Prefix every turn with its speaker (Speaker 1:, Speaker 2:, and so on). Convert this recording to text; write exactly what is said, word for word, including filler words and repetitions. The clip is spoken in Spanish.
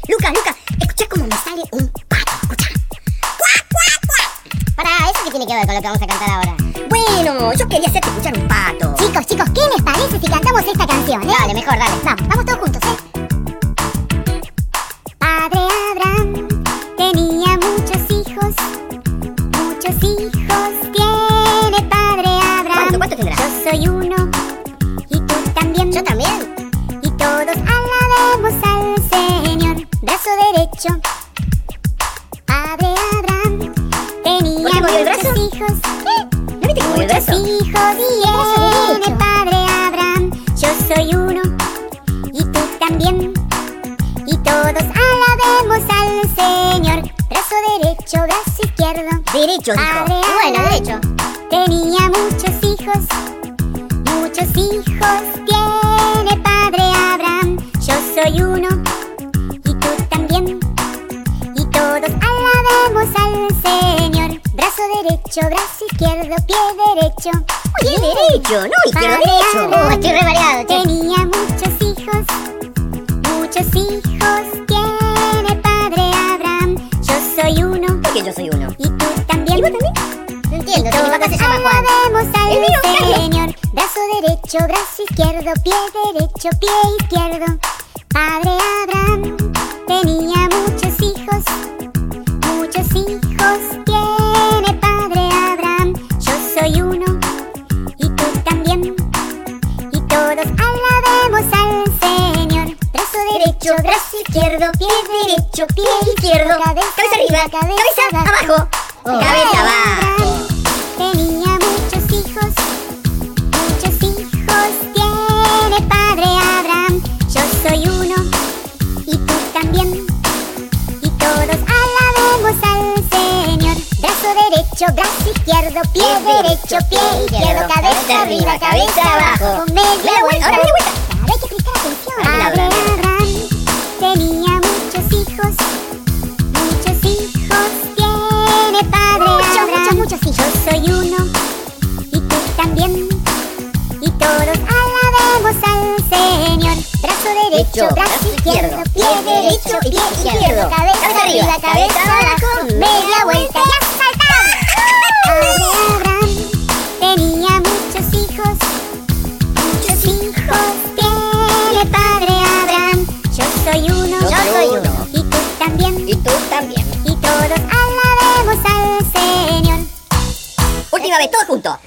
Speaker 1: Lucas, Lucas, escuchá cómo me sale un pato, escuchá. ¡Cuac, cuac, cuac! Pará, ¿eso qué tiene que ver con lo que vamos a cantar ahora? Bueno, yo quería hacerte escuchar un pato.
Speaker 2: Chicos, chicos, ¿qué les parece si cantamos esta canción, eh?
Speaker 1: Dale, mejor, dale.
Speaker 2: Vamos, vamos todos juntos, ¿eh? Padre Abraham tenía muchos hijos, muchos hijos tiene Padre Abraham.
Speaker 1: ¿Cuánto, cuánto tendrá?
Speaker 2: Yo soy uno y tú también.
Speaker 1: Yo también.
Speaker 2: Y todos alabemos al Señor. Brazo derecho. Padre Abraham tenía
Speaker 1: ¿Por qué movió el brazo?
Speaker 2: muchos hijos. ¿Qué?
Speaker 1: ¿No viste cómo movió el
Speaker 2: Muchos
Speaker 1: brazo?
Speaker 2: hijos
Speaker 1: Brazo
Speaker 2: tiene
Speaker 1: derecho.
Speaker 2: Padre Abraham. Yo soy uno y tú también. Y todos alabemos al Señor. Brazo derecho, brazo izquierdo.
Speaker 1: Derecho, dijo.
Speaker 2: Padre
Speaker 1: Bueno,
Speaker 2: Abraham
Speaker 1: derecho.
Speaker 2: tenía muchos hijos, muchos hijos tiene Padre Abraham. Yo soy uno y tú también. Y todos alabemos al Señor. Brazo derecho, brazo izquierdo, pie derecho.
Speaker 1: Pie derecho, no, izquierdo,
Speaker 2: Padre
Speaker 1: derecho.
Speaker 2: Abraham
Speaker 1: Oh, estoy re mareado, che.
Speaker 2: tenía muchos hijos, muchos hijos tiene Padre Abraham. Yo soy uno
Speaker 1: ¿Por qué yo soy uno?
Speaker 2: y tú también.
Speaker 1: ¿Y vos también? No entiendo, si mi papá se llama Juan.
Speaker 2: Alabemos al
Speaker 1: El mío, Carlos.
Speaker 2: Señor. Brazo derecho, brazo izquierdo, pie derecho, pie izquierdo. Padre Abraham tenía muchos hijos, muchos hijos tiene Padre Abraham. Yo soy uno y tú también. Y todos alabemos al Señor. Brazo derecho, brazo izquierdo, pie derecho, pie izquierdo.
Speaker 1: Cabeza arriba, cabeza abajo.
Speaker 2: Oh.
Speaker 1: Cabeza abajo.
Speaker 2: Tenía muchos hijos, muchos hijos tiene Padre Abraham. Yo soy uno y tú también. Y todos alabemos al Señor. Brazo derecho, brazo izquierdo, pie
Speaker 1: Pie
Speaker 2: derecho, pie izquierdo, cabeza arriba, cabeza abajo. Media
Speaker 1: Media vuelta,
Speaker 2: vuelta.
Speaker 1: ahora media vuelta.
Speaker 2: Claro, hay que prestar atención.
Speaker 1: Ahora,
Speaker 2: Padre
Speaker 1: ahora.
Speaker 2: Abraham tenía muchos hijos, muchos hijos tiene Padre
Speaker 1: Muchos,
Speaker 2: Abraham.
Speaker 1: muchos, muchos hijos.
Speaker 2: Yo soy uno y tú también. Y todos alabemos al Señor. Brazo derecho,
Speaker 1: Derecho,
Speaker 2: brazo izquierdo, pie derecho, pie izquierdo, cabeza arriba, cabeza abajo, media vuelta. ¡Ya saltamos! Padre Abraham tenía muchos hijos, muchos hijos tiene Padre Abraham. Yo soy uno,
Speaker 1: Yo soy uno.
Speaker 2: y tú también.
Speaker 1: Y tú también.
Speaker 2: Y todos alabemos al Señor.
Speaker 1: Última vez, todos juntos.